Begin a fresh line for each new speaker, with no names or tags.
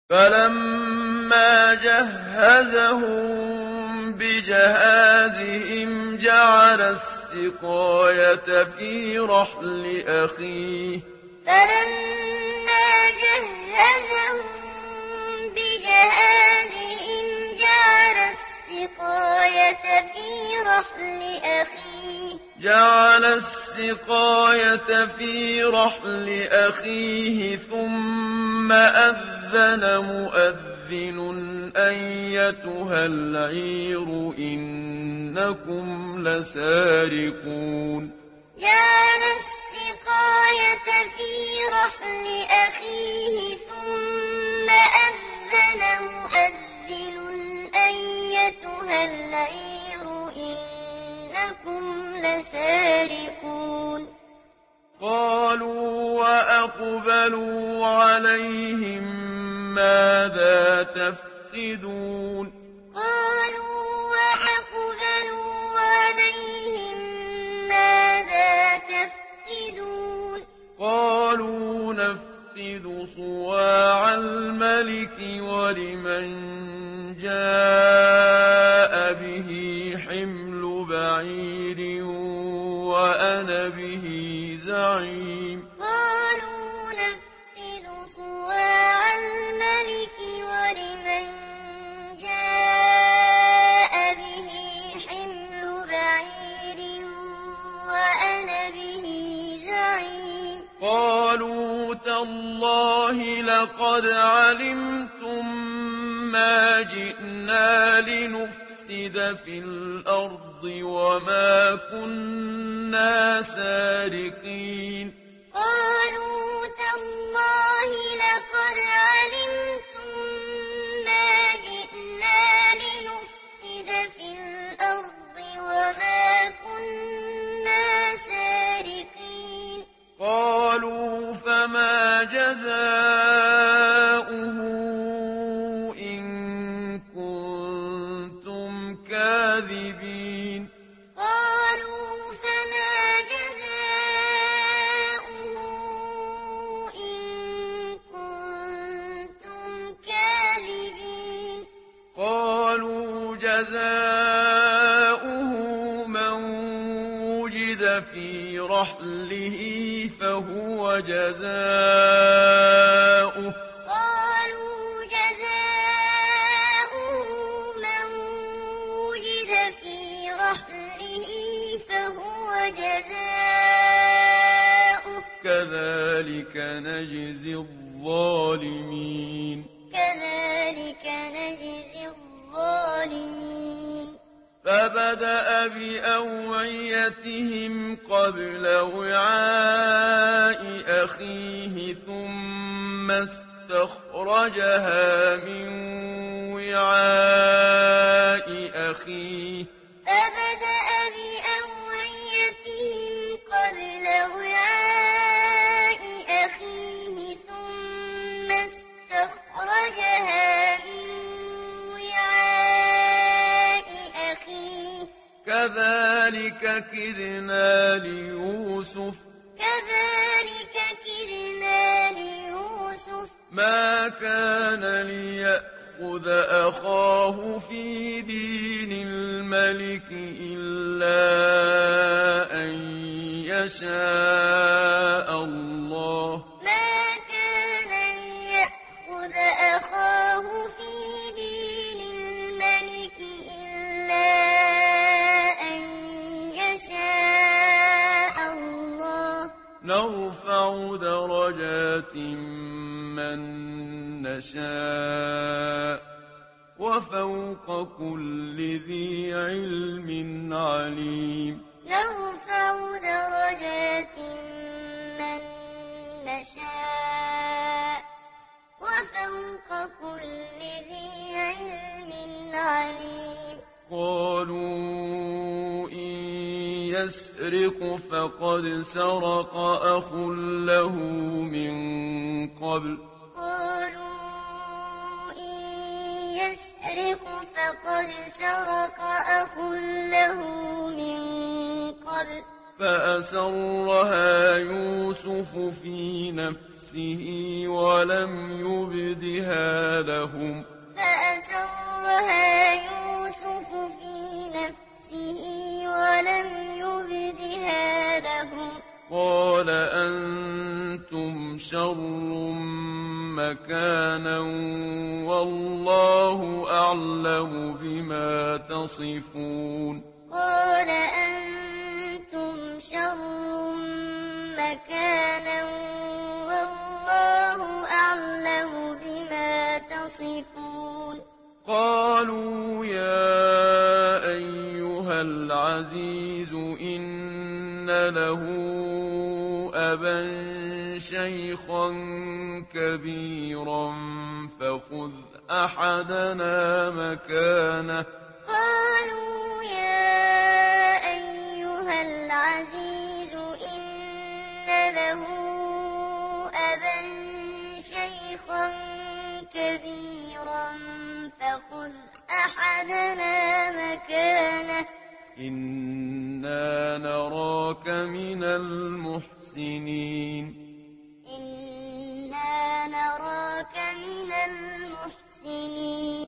فلما جهزهم بجهازهم جعل السقاية في رحل أخيه ثم أذن مؤذن أيتها العير إنكم لسارقون
جعل السقاية في رحل أخيه ثم أذن مؤذن أيتها العير إنكم لسارقون
قالوا وأقبلوا عليهم ماذا تفقدون قالوا نفقد صواع الملك ولمن جاء به حمل بعير وأنا به زعيم قالوا تالله لقد علمتم ما جئنا لنفسد في الأرض وما كنا سارقين قالوا فما جزاؤه إن كنتم كاذبين قالوا جزاؤه من وجد في رحله فهو جزاؤه كذلك نجزي الظالمين فبدأ بأوعيتهم قبل وعاء أخيه ثم استخرجها من وعاء أخيه كذلك كدنا ليوسف ما كان ليأخذ أخاه في دين الملك إلا أن يشاء الله نرفع درجات من نشاء وفوق كل ذي علم عليم
نرفع درجات من نشاء وفوق كل ذي علم عليم
قالوا إن يسرق فقد سرق أخ له من قبل فأسرها يوسف في نفسه نفسه ولم يبدها لهم
فأسرها يوسف في نفسه ولم يبدها لهم
قال أنتم شر مكانا والله أعلم بما تصفون
قال أنتم شر مكانا والله أعلم بما تصفون
قالوا يا أيها العزيز إن له أبا شيخا كبيرا فخذ أحدنا مكانه
قالوا يا أيها العزيز إن له أبا شيخا كبيرا فخذ أحدنا مكانه
إنا نراك من المحسنين